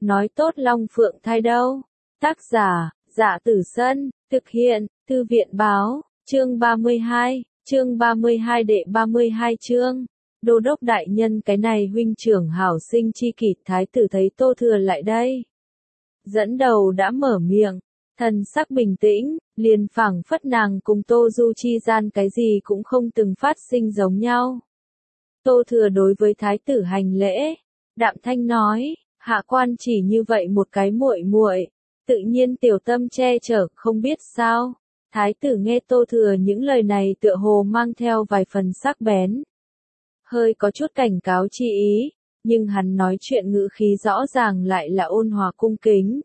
nói tốt Long Phượng thai đâu. Tác giả, Dạ Tử Sân, thực hiện, Thư viện báo, chương 32 đệ 32 chương. Đô đốc đại nhân, cái này huynh trưởng hảo sinh chi kỷ. Thái tử thấy Tô Thừa lại đây, dẫn đầu đã mở miệng, thần sắc bình tĩnh, liền phảng phất nàng cùng Tô Du chi gian cái gì cũng không từng phát sinh giống nhau. Tô Thừa đối với thái tử hành lễ, đạm thanh nói, hạ quan chỉ như vậy một cái muội muội, tự nhiên tiểu tâm che chở, không biết sao. Thái tử nghe Tô Thừa những lời này tựa hồ mang theo vài phần sắc bén, hơi có chút cảnh cáo chi ý, nhưng hắn nói chuyện ngữ khí rõ ràng lại là ôn hòa cung kính.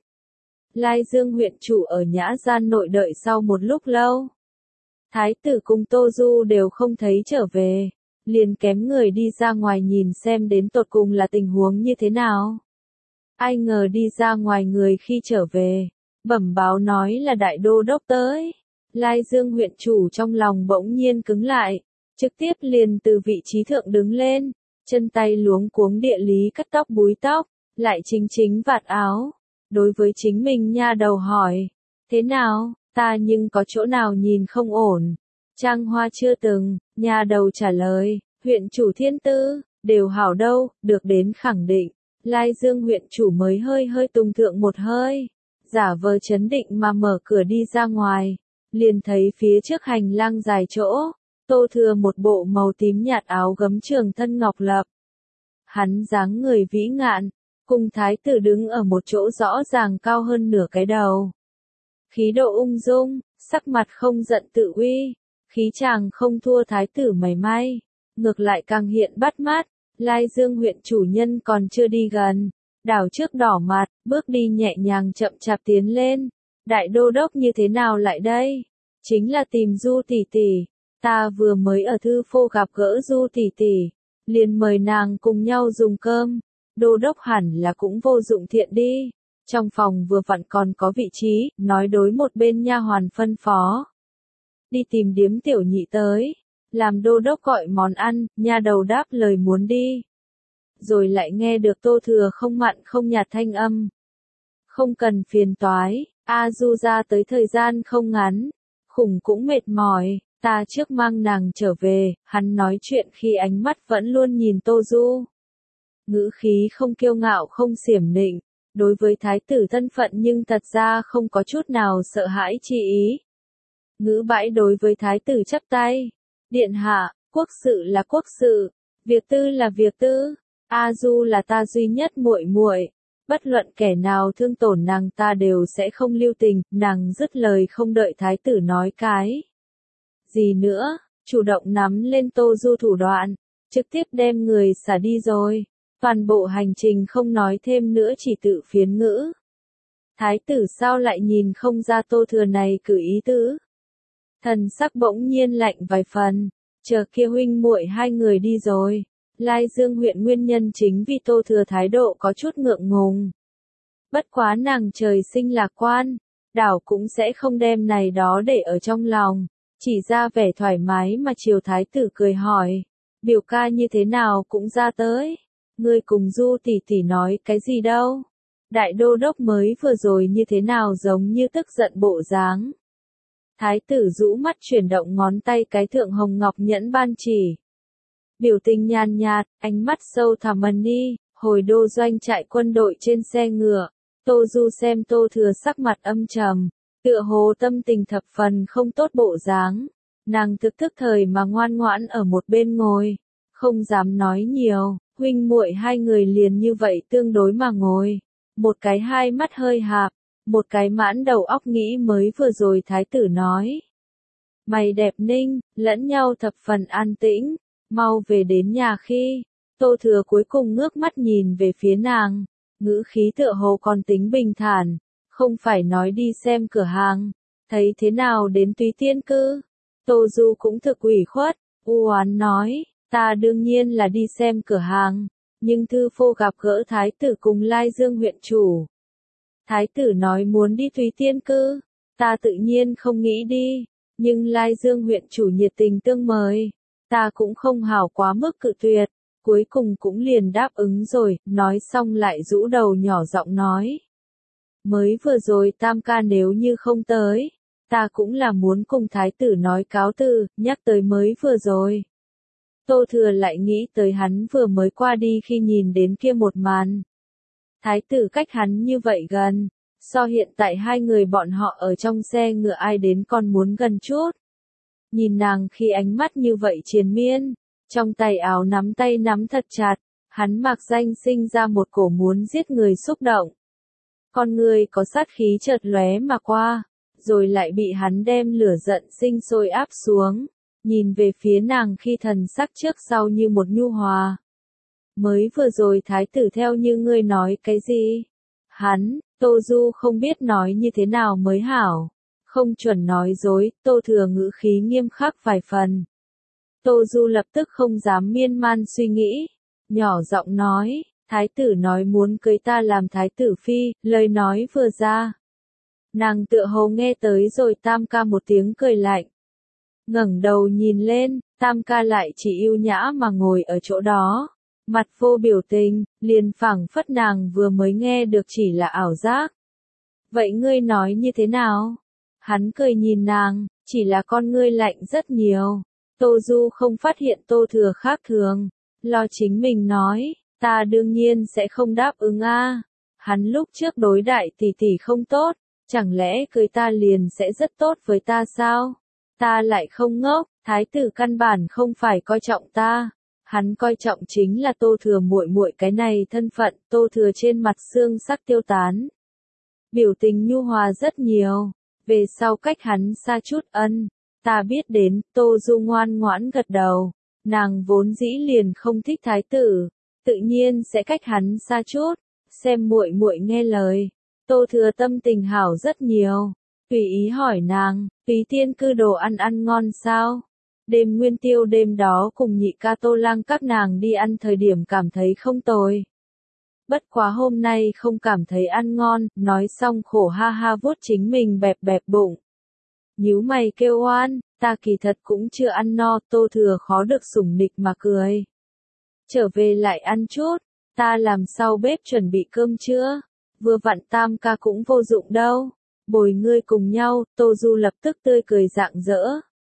Lai Dương huyện chủ ở nhã gian nội đợi sau một lúc lâu. Thái tử cùng Tô Du đều không thấy trở về, liền kém người đi ra ngoài nhìn xem đến tột cùng là tình huống như thế nào. Ai ngờ đi ra ngoài người khi trở về, bẩm báo nói là đại đô đốc tới. Lai Dương huyện chủ trong lòng bỗng nhiên cứng lại, trực tiếp liền từ vị trí thượng đứng lên, chân tay luống cuống địa lý cắt tóc búi tóc, lại chính vạt áo. Đối với chính mình nha đầu hỏi, thế nào, ta nhưng có chỗ nào nhìn không ổn. Trang Hoa chưa từng, nha đầu trả lời, huyện chủ thiên tư, đều hảo đâu, được đến khẳng định. Lai Dương huyện chủ mới hơi tung thượng một hơi, giả vờ chấn định mà mở cửa đi ra ngoài, liền thấy phía trước hành lang dài chỗ, Tô Thừa một bộ màu tím nhạt áo gấm trường thân ngọc lập. Hắn dáng người vĩ ngạn, cùng thái tử đứng ở một chỗ rõ ràng cao hơn nửa cái đầu. Khí độ ung dung, sắc mặt không giận tự uy, khí chàng không thua thái tử mảy may, ngược lại càng hiện bắt mắt. Lai Dương huyện chủ nhân còn chưa đi gần, đảo trước đỏ mặt, bước đi nhẹ nhàng chậm chạp tiến lên. Đại đô đốc như thế nào lại đây? Chính là tìm Du tỷ tỷ, ta vừa mới ở thư phô gặp gỡ Du tỷ tỷ, liền mời nàng cùng nhau dùng cơm. Đô đốc hẳn là cũng vô dụng thiện đi, trong phòng vừa vặn còn có vị trí, nói đối một bên nha hoàn phân phó. Đi tìm điếm tiểu nhị tới, làm đô đốc gọi món ăn, nha đầu đáp lời muốn đi. Rồi lại nghe được Tô Thừa không mặn không nhạt thanh âm. Không cần phiền toái, A Du ra tới thời gian không ngắn, khủng cũng mệt mỏi, ta trước mang nàng trở về. Hắn nói chuyện khi ánh mắt vẫn luôn nhìn Tô Du. Ngữ khí không kiêu ngạo không xiểm nịnh, đối với thái tử thân phận nhưng thật ra không có chút nào sợ hãi chi ý. Ngữ bãi đối với thái tử chắp tay, điện hạ, quốc sự là quốc sự, việc tư là việc tư, A Du là ta duy nhất muội muội, bất luận kẻ nào thương tổn nàng ta đều sẽ không lưu tình. Nàng dứt lời không đợi thái tử nói cái gì nữa, chủ động nắm lên Tô Du thủ đoạn, trực tiếp đem người xả đi rồi. Toàn bộ hành trình không nói thêm nữa, chỉ tự phiến ngữ. Thái tử sao lại nhìn không ra Tô Thừa này cử ý tứ? Thần sắc bỗng nhiên lạnh vài phần, chờ kia huynh muội hai người đi rồi. Lai Dương huyện nguyên nhân chính vì Tô Thừa thái độ có chút ngượng ngùng. Bất quá nàng trời sinh lạc quan, đảo cũng sẽ không đem này đó để ở trong lòng, chỉ ra vẻ thoải mái mà chiều thái tử cười hỏi, biểu ca như thế nào cũng ra tới. Ngươi cùng Du tỷ tỷ nói cái gì đâu? Đại đô đốc mới vừa rồi như thế nào giống như tức giận bộ dáng. Thái tử rũ mắt chuyển động ngón tay cái thượng hồng ngọc nhẫn ban chỉ. Biểu tình nhàn nhạt, ánh mắt sâu thẳm đi, hồi đô doanh trại quân đội trên xe ngựa. Tô Du xem Tô Thừa sắc mặt âm trầm, tựa hồ tâm tình thập phần không tốt bộ dáng. Nàng thức thời mà ngoan ngoãn ở một bên ngồi, không dám nói nhiều. Huynh muội hai người liền như vậy tương đối mà ngồi, một cái hai mắt hơi hạp, một cái mãn đầu óc nghĩ mới vừa rồi thái tử nói. Mày đẹp ninh, lẫn nhau thập phần an tĩnh, mau về đến nhà khi, Tô Thừa cuối cùng ngước mắt nhìn về phía nàng, ngữ khí tựa hồ còn tính bình thản, không phải nói đi xem cửa hàng, thấy thế nào đến Túy Tiên cư. Tô Du cũng thực ủy khuất, u oán nói. Ta đương nhiên là đi xem cửa hàng, nhưng thư phô gặp gỡ thái tử cùng Lai Dương huyện chủ. Thái tử nói muốn đi Túy Tiên cư, ta tự nhiên không nghĩ đi, nhưng Lai Dương huyện chủ nhiệt tình tương mời, ta cũng không hảo quá mức cự tuyệt. cuối cùng cũng liền đáp ứng rồi, nói xong lại rũ đầu nhỏ giọng nói. Mới vừa rồi Tam ca nếu như không tới, ta cũng là muốn cùng thái tử nói cáo từ, nhắc tới mới vừa rồi. Tô Thừa lại nghĩ tới hắn vừa mới qua đi khi nhìn đến kia một màn. Thái tử cách hắn như vậy gần, so hiện tại hai người bọn họ ở trong xe ngựa ai đến còn muốn gần chút. Nhìn nàng khi ánh mắt như vậy triền miên, trong tay áo nắm tay nắm thật chặt, hắn mạc danh sinh ra một cổ muốn giết người xúc động. Con người có sát khí chợt lóe mà qua, rồi lại bị hắn đem lửa giận sinh sôi áp xuống, nhìn về phía nàng khi thần sắc trước sau như một nhu hòa. Mới vừa rồi thái tử theo như ngươi nói cái gì? Hắn, Tô Du không biết nói như thế nào mới hảo, không chuẩn nói dối, Tô Thừa ngữ khí nghiêm khắc vài phần. Tô Du lập tức không dám miên man suy nghĩ, nhỏ giọng nói, thái tử nói muốn cưới ta làm thái tử phi, lời nói vừa ra. Nàng tựa hồ nghe tới rồi Tam ca một tiếng cười lạnh. Ngẩng đầu nhìn lên, Tam ca lại chỉ yêu nhã mà ngồi ở chỗ đó, mặt vô biểu tình, liền phảng phất nàng vừa mới nghe được chỉ là ảo giác. Vậy ngươi nói như thế nào? Hắn cười nhìn nàng, chỉ là con ngươi lạnh rất nhiều. Tô Du không phát hiện Tô Thừa khác thường, lo chính mình nói, ta đương nhiên sẽ không đáp ứng a. Hắn lúc trước đối đại tỷ tỷ không tốt, chẳng lẽ cưới ta liền sẽ rất tốt với ta sao? Ta lại không ngốc, thái tử căn bản không phải coi trọng ta, hắn coi trọng chính là Tô Thừa muội muội cái này thân phận. Tô Thừa trên mặt xương sắc tiêu tán, biểu tình nhu hòa rất nhiều, về sau cách hắn xa chút. Ta biết đến. Tô Du ngoan ngoãn gật đầu, nàng vốn dĩ liền không thích thái tử, tự nhiên sẽ cách hắn xa chút, xem muội muội nghe lời. Tô Thừa tâm tình hảo rất nhiều, tùy ý hỏi nàng, Túy Tiên cư đồ ăn ngon sao? Đêm Nguyên Tiêu đêm đó cùng nhị ca Tô Lang các nàng đi ăn thời điểm cảm thấy không tồi. Bất quá hôm nay không cảm thấy ăn ngon, nói xong khổ ha ha vuốt chính mình bẹp bẹp bụng. Nhíu mày kêu oan, ta kỳ thật cũng chưa ăn no. Tô Thừa khó được sủng nịch mà cười. Trở về lại ăn chút, ta làm sau bếp chuẩn bị cơm chưa? Vừa vặn Tam ca cũng vô dụng đâu, bồi ngươi cùng nhau. Tô Du lập tức tươi cười rạng rỡ.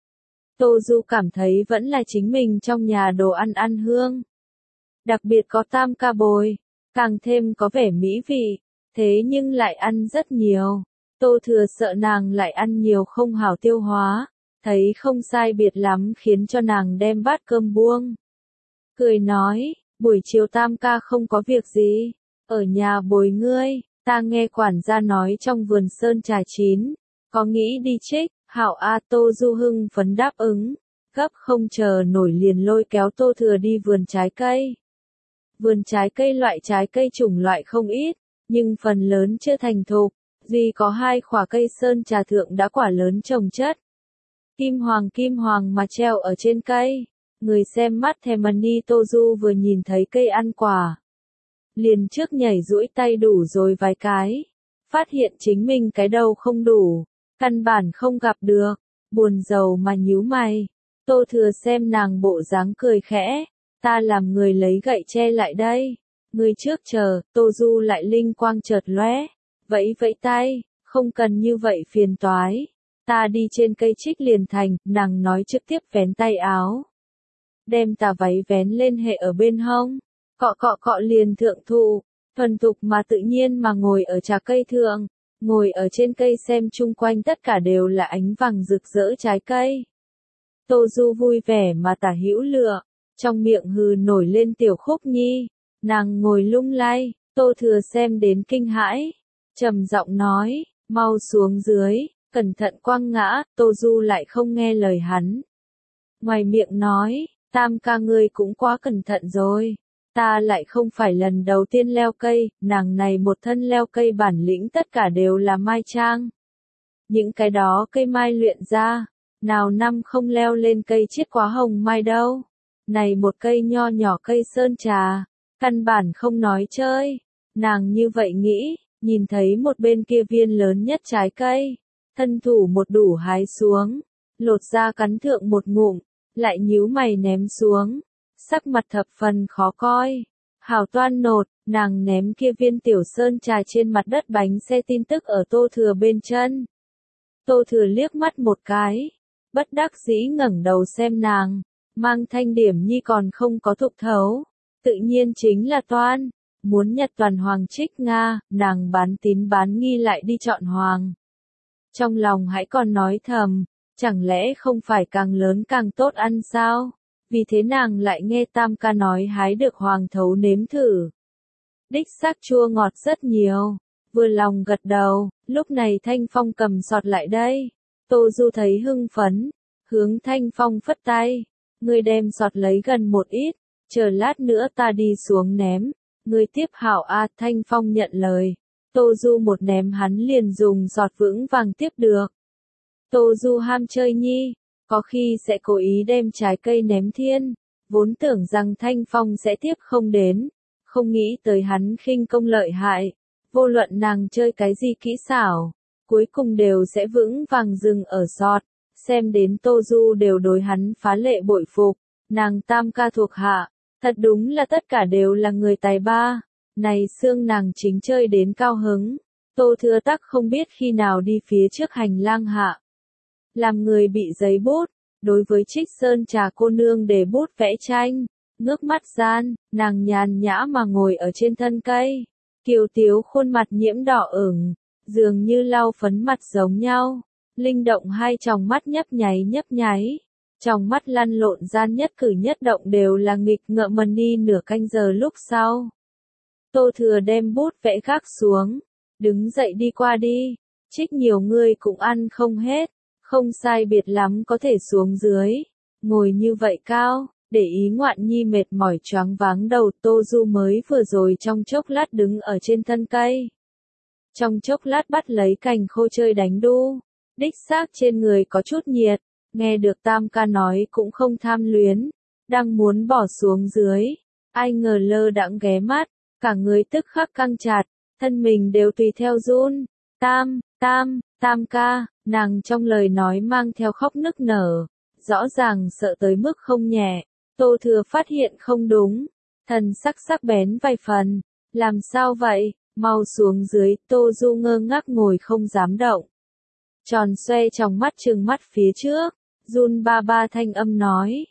Tô Du cảm thấy vẫn là chính mình trong nhà đồ ăn hương. Đặc biệt có Tam ca bồi, càng thêm có vẻ mỹ vị, thế nhưng lại ăn rất nhiều. Tô Thừa sợ nàng lại ăn nhiều không hảo tiêu hóa, thấy không sai biệt lắm khiến cho nàng đem bát cơm buông. Cười nói, buổi chiều Tam ca không có việc gì, ở nhà bồi ngươi, ta nghe quản gia nói trong vườn sơn trà chín, có nghĩ đi trích. Hảo a. Tô Du hưng phấn đáp ứng, gấp không chờ nổi liền lôi kéo Tô Thừa đi vườn trái cây. Vườn trái cây loại trái cây chủng loại không ít, nhưng phần lớn chưa thành thục, duy có 2 khỏa cây sơn trà thượng đã quả lớn trồng chất. Kim hoàng mà treo ở trên cây, người xem mắt thèm đi. Tô Du vừa nhìn thấy cây ăn quả, liền trước nhảy duỗi tay đủ rồi vài cái, phát hiện chính mình cái đầu không đủ, căn bản không gặp được, buồn rầu mà nhíu mày. Tô Thừa xem nàng bộ dáng cười khẽ, ta làm người lấy gậy che lại đây, người trước chờ. Tô Du lại linh quang chợt lóe, vẫy vẫy tay, không cần như vậy phiền toái, ta đi trên cây trích liền thành. Nàng nói trực tiếp vén tay áo, đem tà váy vén lên hệ ở bên hông, cọ cọ liền thượng thụ, thuần thục mà tự nhiên mà ngồi ở trà cây thượng, ngồi ở trên cây xem chung quanh tất cả đều là ánh vàng rực rỡ trái cây. Tô Du vui vẻ mà tả hữu lựa, trong miệng hừ nổi lên tiểu khúc nhi, nàng ngồi lung lay. Tô Thừa xem đến kinh hãi, trầm giọng nói, mau xuống dưới, cẩn thận quăng ngã. Tô Du lại không nghe lời hắn, ngoài miệng nói, Tam ca ngươi cũng quá cẩn thận rồi, ta lại không phải lần đầu tiên leo cây, nàng này một thân leo cây bản lĩnh tất cả đều là mai trang. Những cái đó cây mai luyện ra, nào năm không leo lên cây chiết quá hồng mai đâu. Này một cây nho nhỏ cây sơn trà, căn bản không nói chơi. Nàng như vậy nghĩ, nhìn thấy một bên kia viên lớn nhất trái cây, thân thủ một đủ hái xuống, lột ra cắn thượng một ngụm, lại nhíu mày ném xuống. sắc mặt thập phần khó coi. Hảo toan nột, nàng ném kia viên tiểu sơn trà trên mặt đất bánh xe tin tức ở Tô Thừa bên chân. Tô Thừa liếc mắt một cái, bất đắc dĩ ngẩng đầu xem nàng, mang thanh điểm nhi còn không có thục thấu, tự nhiên chính là toan, muốn nhặt toàn hoàng trích Nga, nàng bán tín bán nghi lại đi chọn hoàng. Trong lòng hãy còn nói thầm, chẳng lẽ không phải càng lớn càng tốt ăn sao? Vì thế nàng lại nghe Tam ca nói hái được hoàng thấu nếm thử. Đích xác chua ngọt rất nhiều, vừa lòng gật đầu, lúc này Thanh Phong cầm sọt lại đây. Tô Du thấy hưng phấn, hướng Thanh Phong phất tay, ngươi đem sọt lấy gần một ít, chờ lát nữa ta đi xuống ném, ngươi tiếp hảo a. Thanh Phong nhận lời, Tô Du một ném hắn liền dùng sọt vững vàng tiếp được. Tô Du ham chơi nhi, có khi sẽ cố ý đem trái cây ném thiên, vốn tưởng rằng Thanh Phong sẽ tiếp không đến, không nghĩ tới hắn khinh công lợi hại, vô luận nàng chơi cái gì kỹ xảo, cuối cùng đều sẽ vững vàng dừng ở sọt, xem đến Tô Du đều đối hắn phá lệ bội phục, nàng Tam ca thuộc hạ, thật đúng là tất cả đều là người tài ba, này xương nàng chính chơi đến cao hứng, Tô Thừa tắc không biết khi nào đi phía trước hành lang hạ. Làm người bị giấy bút, đối với Trích Sơn Trà cô nương để bút vẽ tranh, ngước mắt gian, nàng nhàn nhã mà ngồi ở trên thân cây, kiều tiếu khuôn mặt nhiễm đỏ ửng, dường như lau phấn mặt giống nhau, linh động hai tròng mắt nhấp nháy, trong mắt lăn lộn gian nhất cử nhất động đều là nghịch ngợm. Mần đi nửa canh giờ lúc sau. Tô Thừa đem bút vẽ gác xuống, đứng dậy đi qua đi, Trích nhiều người cũng ăn không hết. Không sai biệt lắm có thể xuống dưới, ngồi như vậy cao, để ý ngoạn nhi mệt mỏi choáng váng đầu. Tô Du mới vừa rồi trong chốc lát đứng ở trên thân cây. Trong chốc lát bắt lấy cành khô chơi đánh đu, đích xác trên người có chút nhiệt, nghe được Tam ca nói cũng không tham luyến, đang muốn bỏ xuống dưới, ai ngờ lơ đãng ghé mắt, cả người tức khắc căng chặt, thân mình đều tùy theo run, Tam ca, nàng trong lời nói mang theo khóc nức nở, rõ ràng sợ tới mức không nhẹ. Tô Thừa phát hiện không đúng, thần sắc bén vài phần, làm sao vậy, mau xuống dưới. Tô Du ngơ ngác ngồi không dám động, tròn xoe trong mắt trừng mắt phía trước, run ba ba thanh âm nói,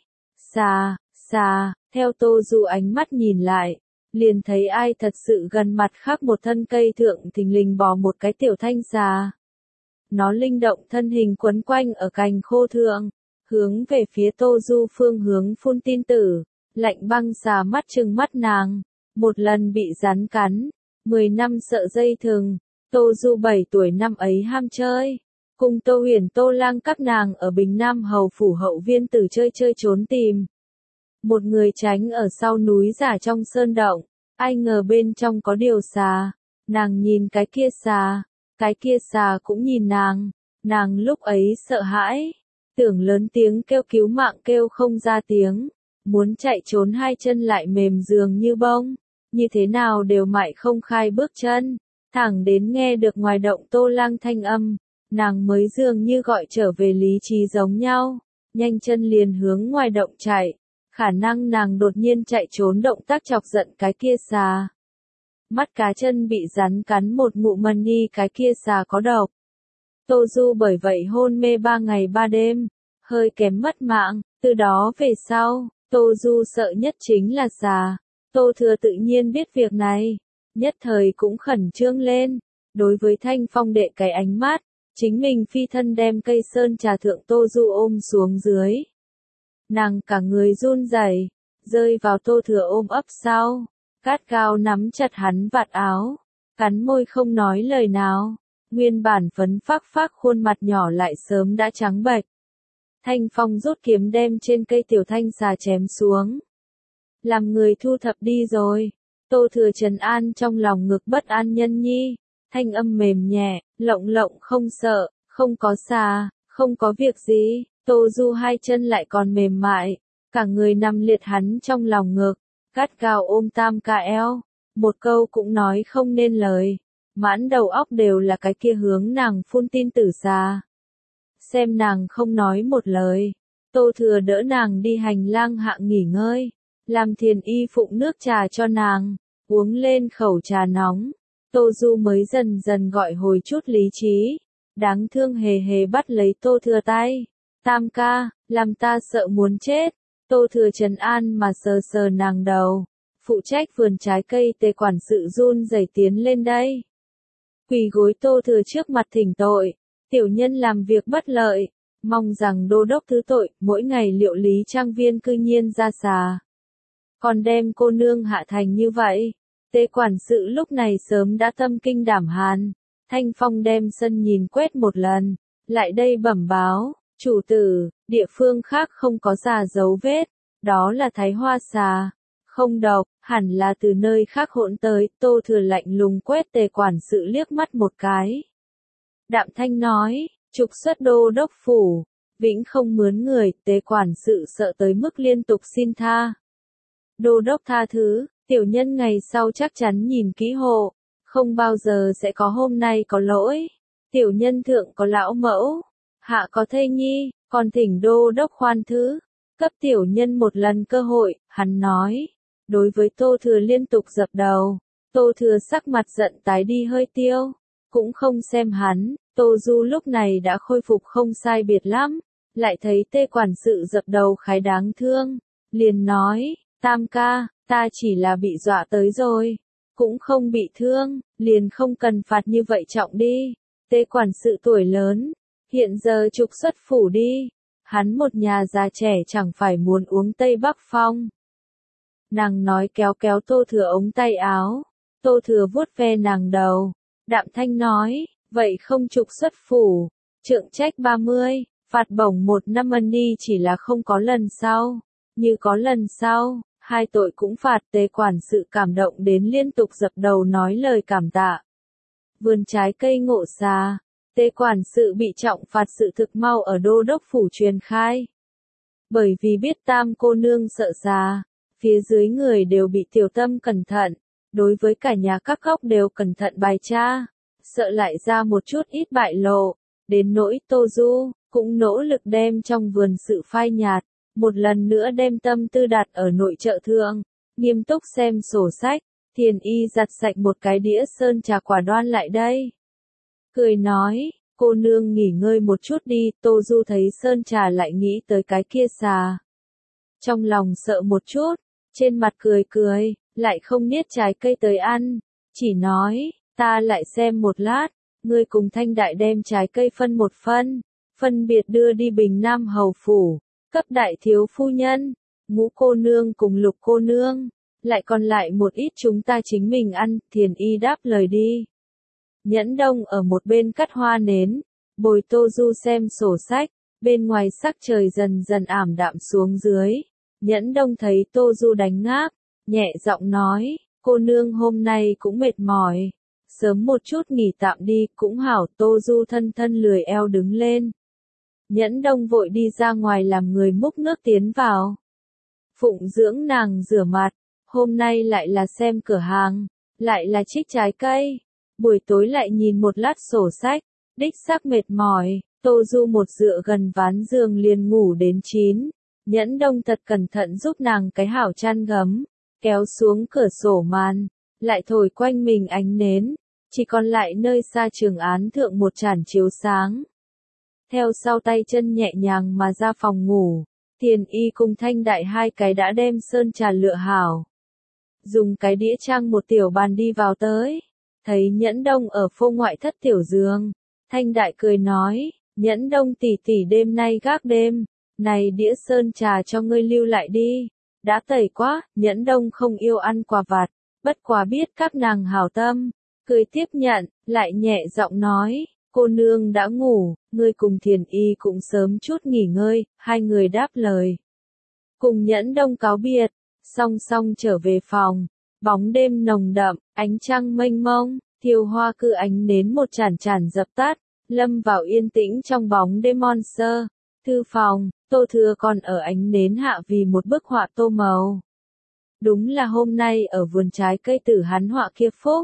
xà, theo Tô Du ánh mắt nhìn lại, liền thấy ai thật sự gần mặt khác một thân cây thượng thình lình bò một cái tiểu thanh xà. Nó linh động thân hình quấn quanh ở cành khô thượng, hướng về phía Tô Du phương hướng phun tin tử, lạnh băng xà mắt trừng mắt nàng, một lần bị rắn cắn, 10 năm sợ dây thừng. Tô Du 7 tuổi năm ấy ham chơi, cùng Tô Huyền Tô Lang các nàng ở Bình Nam hầu phủ hậu viên tử chơi trốn tìm. Một người tránh ở sau núi giả trong sơn động, ai ngờ bên trong có điều xà, nàng nhìn cái kia xà cũng nhìn nàng lúc ấy sợ hãi, tưởng lớn tiếng kêu cứu mạng kêu không ra tiếng, muốn chạy trốn hai chân lại mềm dường như bông, như thế nào đều mại không khai bước chân, thẳng đến nghe được ngoài động Tô Lang thanh âm, nàng mới dường như gọi trở về lý trí giống nhau, nhanh chân liền hướng ngoài động chạy, khả năng nàng đột nhiên chạy trốn động tác chọc giận cái kia xà. Mắt cá chân bị rắn cắn một ngụm mần đi, cái kia xà có độc. Tô Du bởi vậy hôn mê 3 ngày 3 đêm, hơi kém mất mạng, từ đó về sau, Tô Du sợ nhất chính là xà. Tô Thừa tự nhiên biết việc này, nhất thời cũng khẩn trương lên, đối với Thanh Phong đệ cái ánh mắt, chính mình phi thân đem cây sơn trà thượng Tô Du ôm xuống dưới. Nàng cả người run rẩy, rơi vào Tô Thừa ôm ấp sau, gắt gao nắm chặt hắn vạt áo, cắn môi không nói lời nào, nguyên bản phấn phác khuôn mặt nhỏ lại sớm đã trắng bệch. Thanh Phong rút kiếm đem trên cây tiểu thanh xà chém xuống. Làm người thu thập đi rồi, Tô Thừa trấn an trong lòng ngực bất an nhân nhi, thanh âm mềm nhẹ, lộng không sợ, không có xà, không có việc gì. Tô Du hai chân lại còn mềm mại, cả người nằm liệt hắn trong lòng ngực, gắt gao ôm Tam ca eo, một câu cũng nói không nên lời, mãn đầu óc đều là cái kia hướng nàng phun tin tử xà. Xem nàng không nói một lời, Tô Thừa đỡ nàng đi hành lang hạ nghỉ ngơi, làm Thiền Y phụng nước trà cho nàng, uống lên khẩu trà nóng. Tô Du mới dần dần gọi hồi chút lý trí, đáng thương hề hề bắt lấy Tô Thừa tay. Tam ca, làm ta sợ muốn chết. Tô Thừa trấn an mà sờ sờ nàng đầu. Phụ trách vườn trái cây Tề quản sự run rẩy tiến lên đây. Quỳ gối Tô Thừa trước mặt thỉnh tội, tiểu nhân làm việc bất lợi, mong rằng đô đốc thứ tội, mỗi ngày liệu lý trang viên cư nhiên ra xà. Còn đem cô nương hạ thành như vậy. Tề quản sự lúc này sớm đã tâm kinh đảm hàn. Thanh Phong đem sân nhìn quét một lần, lại đây bẩm báo, chủ tử, địa phương khác không có xà dấu vết, đó là Thái Hoa xà, không độc, hẳn là từ nơi khác hỗn tới. Tô Thừa lạnh lùng quét Tề quản sự liếc mắt một cái. Đạm thanh nói, trục xuất đô đốc phủ, vĩnh không mướn người. Tề quản sự sợ tới mức liên tục xin tha. Đô đốc tha thứ, tiểu nhân ngày sau chắc chắn nhìn kỹ hộ, không bao giờ sẽ có hôm nay có lỗi. Tiểu nhân thượng có lão mẫu, hạ có thê nhi, còn thỉnh đô đốc khoan thứ, cấp tiểu nhân một lần cơ hội. Hắn nói, đối với Tô Thừa liên tục dập đầu. Tô Thừa sắc mặt giận tái đi hơi tiêu, cũng không xem hắn. Tô Du lúc này đã khôi phục không sai biệt lắm, lại thấy Tề quản sự dập đầu khái đáng thương, liền nói, Tam ca, ta chỉ là bị dọa tới rồi, cũng không bị thương, liền không cần phạt như vậy trọng đi. Tề quản sự tuổi lớn, hiện giờ trục xuất phủ đi, hắn một nhà già trẻ chẳng phải muốn uống Tây Bắc Phong. Nàng nói kéo kéo Tô Thừa ống tay áo, Tô Thừa vuốt ve nàng đầu, đạm thanh nói, vậy không trục xuất phủ, trượng trách 30, phạt bổng 1 năm money chỉ là không có lần sau, như có lần sau, 2 tội cũng phạt. Tề quản sự cảm động đến liên tục dập đầu nói lời cảm tạ. Vườn trái cây ngộ xà, Tề quản sự bị trọng phạt sự thực mau ở đô đốc phủ truyền khai. Bởi vì biết Tam cô nương sợ xà, phía dưới người đều bị tiểu tâm cẩn thận, đối với cả nhà các góc đều cẩn thận bài tra, sợ lại ra một chút ít bại lộ. Đến nỗi Tô Du, cũng nỗ lực đem trong vườn sự phai nhạt, một lần nữa đem tâm tư đặt ở nội trợ thượng, nghiêm túc xem sổ sách. Thiền Y giặt sạch một cái đĩa sơn trà quả đoan lại đây. Cười nói, cô nương nghỉ ngơi một chút đi. Tô Du thấy sơn trà lại nghĩ tới cái kia xà. Trong lòng sợ một chút, trên mặt cười cười, lại không niết trái cây tới ăn, chỉ nói, ta lại xem một lát, ngươi cùng Thanh đại đem trái cây phân một phân biệt đưa đi Bình Nam hầu phủ, cấp đại thiếu phu nhân, Ngũ cô nương cùng Lục cô nương, lại còn lại một ít chúng ta chính mình ăn. Thiền Y đáp lời đi. Nhẫn Đông ở một bên cắt hoa nến, bồi Tô Du xem sổ sách, bên ngoài sắc trời dần dần ảm đạm xuống dưới. Nhẫn Đông thấy Tô Du đánh ngáp, nhẹ giọng nói, cô nương hôm nay cũng mệt mỏi, sớm một chút nghỉ tạm đi cũng hảo. Tô Du thân thân lười eo đứng lên. Nhẫn Đông vội đi ra ngoài làm người múc nước tiến vào. Phụng dưỡng nàng rửa mặt, hôm nay lại là xem cửa hàng, lại là trích trái cây, buổi tối lại nhìn một lát sổ sách, đích xác mệt mỏi. Tô Du một dựa gần ván giường liền ngủ đến 9. Nhẫn Đông thật cẩn thận giúp nàng cái hảo chăn gấm, kéo xuống cửa sổ màn, lại thổi quanh mình ánh nến, chỉ còn lại nơi xa trường án thượng một chản chiếu sáng. Theo sau tay chân nhẹ nhàng mà ra phòng ngủ, Thiền Y cùng Thanh đại hai cái đã đem sơn trà lựa hảo. Dùng cái đĩa trang một tiểu bàn đi vào tới, thấy Nhẫn Đông ở phô ngoại thất tiểu giường, Thanh đại cười nói, Nhẫn Đông tỷ tỷ đêm nay gác đêm, này đĩa sơn trà cho ngươi lưu lại đi, đã tẩy quá. Nhẫn Đông không yêu ăn quà vặt, bất quá biết các nàng hảo tâm, cười tiếp nhận, lại nhẹ giọng nói, cô nương đã ngủ, ngươi cùng Thiền Y cũng sớm chút nghỉ ngơi. Hai người đáp lời, cùng Nhẫn Đông cáo biệt, song song trở về phòng. Bóng đêm nồng đậm, ánh trăng mênh mông, thiêu hoa cư ánh nến một chản chản dập tắt, lâm vào yên tĩnh trong bóng đêm monster. Thư phòng, Tô Thừa còn ở ánh nến hạ vì một bức họa tô màu. Đúng là hôm nay ở vườn trái cây tử hắn họa kia phúc.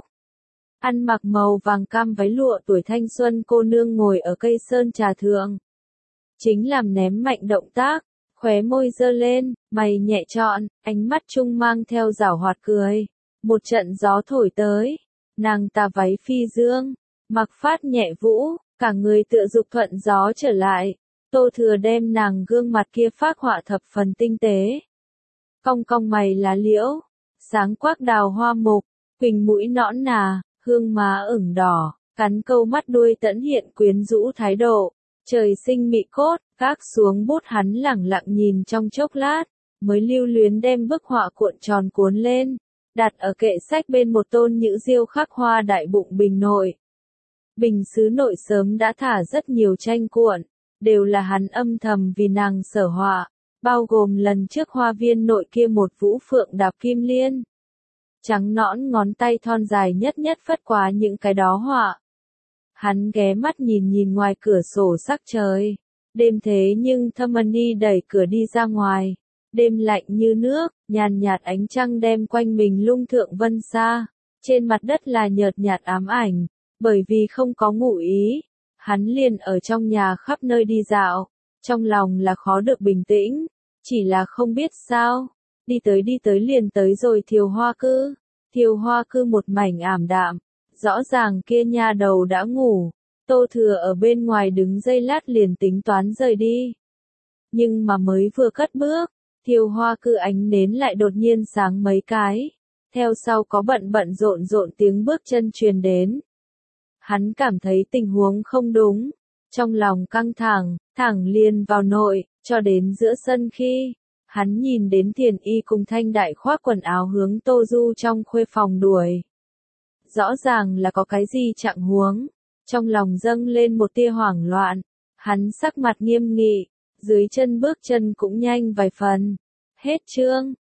Ăn mặc màu vàng cam váy lụa tuổi thanh xuân cô nương ngồi ở cây sơn trà thượng. Chính làm ném mạnh động tác, khóe môi giơ lên, mày nhẹ trọn, ánh mắt trung mang theo giảo hoạt cười. Một trận gió thổi tới, nàng tà váy phi dương, mặc phát nhẹ vũ, cả người tựa dục thuận gió trở lại. Tô Thừa đem nàng gương mặt kia phác họa thập phần tinh tế. Cong cong mày lá liễu, sáng quắc đào hoa mục, quỳnh mũi nõn nà, hương má ửng đỏ, cắn câu mắt đuôi tẫn hiện quyến rũ thái độ. Trời sinh mị cốt, gác xuống bút hắn lẳng lặng nhìn trong chốc lát, mới lưu luyến đem bức họa cuộn tròn cuốn lên, đặt ở kệ sách bên một tôn nhữ diêu khắc hoa đại bụng bình nội. Bình sứ nội sớm đã thả rất nhiều tranh cuộn, đều là hắn âm thầm vì nàng sở họa, bao gồm lần trước hoa viên nội kia một vũ phượng đạp kim liên. Trắng nõn ngón tay thon dài nhất nhất phất qua những cái đó họa. Hắn ghé mắt nhìn nhìn ngoài cửa sổ sắc trời. Đêm thế nhưng Thâm Ân đẩy cửa đi ra ngoài. Đêm lạnh như nước, nhàn nhạt ánh trăng đem quanh mình lung thượng vân xa. Trên mặt đất là nhợt nhạt ám ảnh. Bởi vì không có ngụ ý, hắn liền ở trong nhà khắp nơi đi dạo. Trong lòng là khó được bình tĩnh, chỉ là không biết sao. Đi tới liền tới rồi Thiều Hoa Cư. Thiều Hoa Cư một mảnh ảm đạm. Rõ ràng kia nha đầu đã ngủ, Tô Thừa ở bên ngoài đứng giây lát liền tính toán rời đi. Nhưng mà mới vừa cất bước, Thiều Hoa Cư ánh nến lại đột nhiên sáng mấy cái, theo sau có bận rộn tiếng bước chân truyền đến. Hắn cảm thấy tình huống không đúng, trong lòng căng thẳng liền vào nội, cho đến giữa sân khi, hắn nhìn đến Thiền Y cùng Thanh Đại khoác quần áo hướng Tô Du trong khuê phòng đuổi. Rõ ràng là có cái gì chạng huống, trong lòng dâng lên một tia hoảng loạn, hắn sắc mặt nghiêm nghị, dưới chân bước chân cũng nhanh vài phần. Hết chương.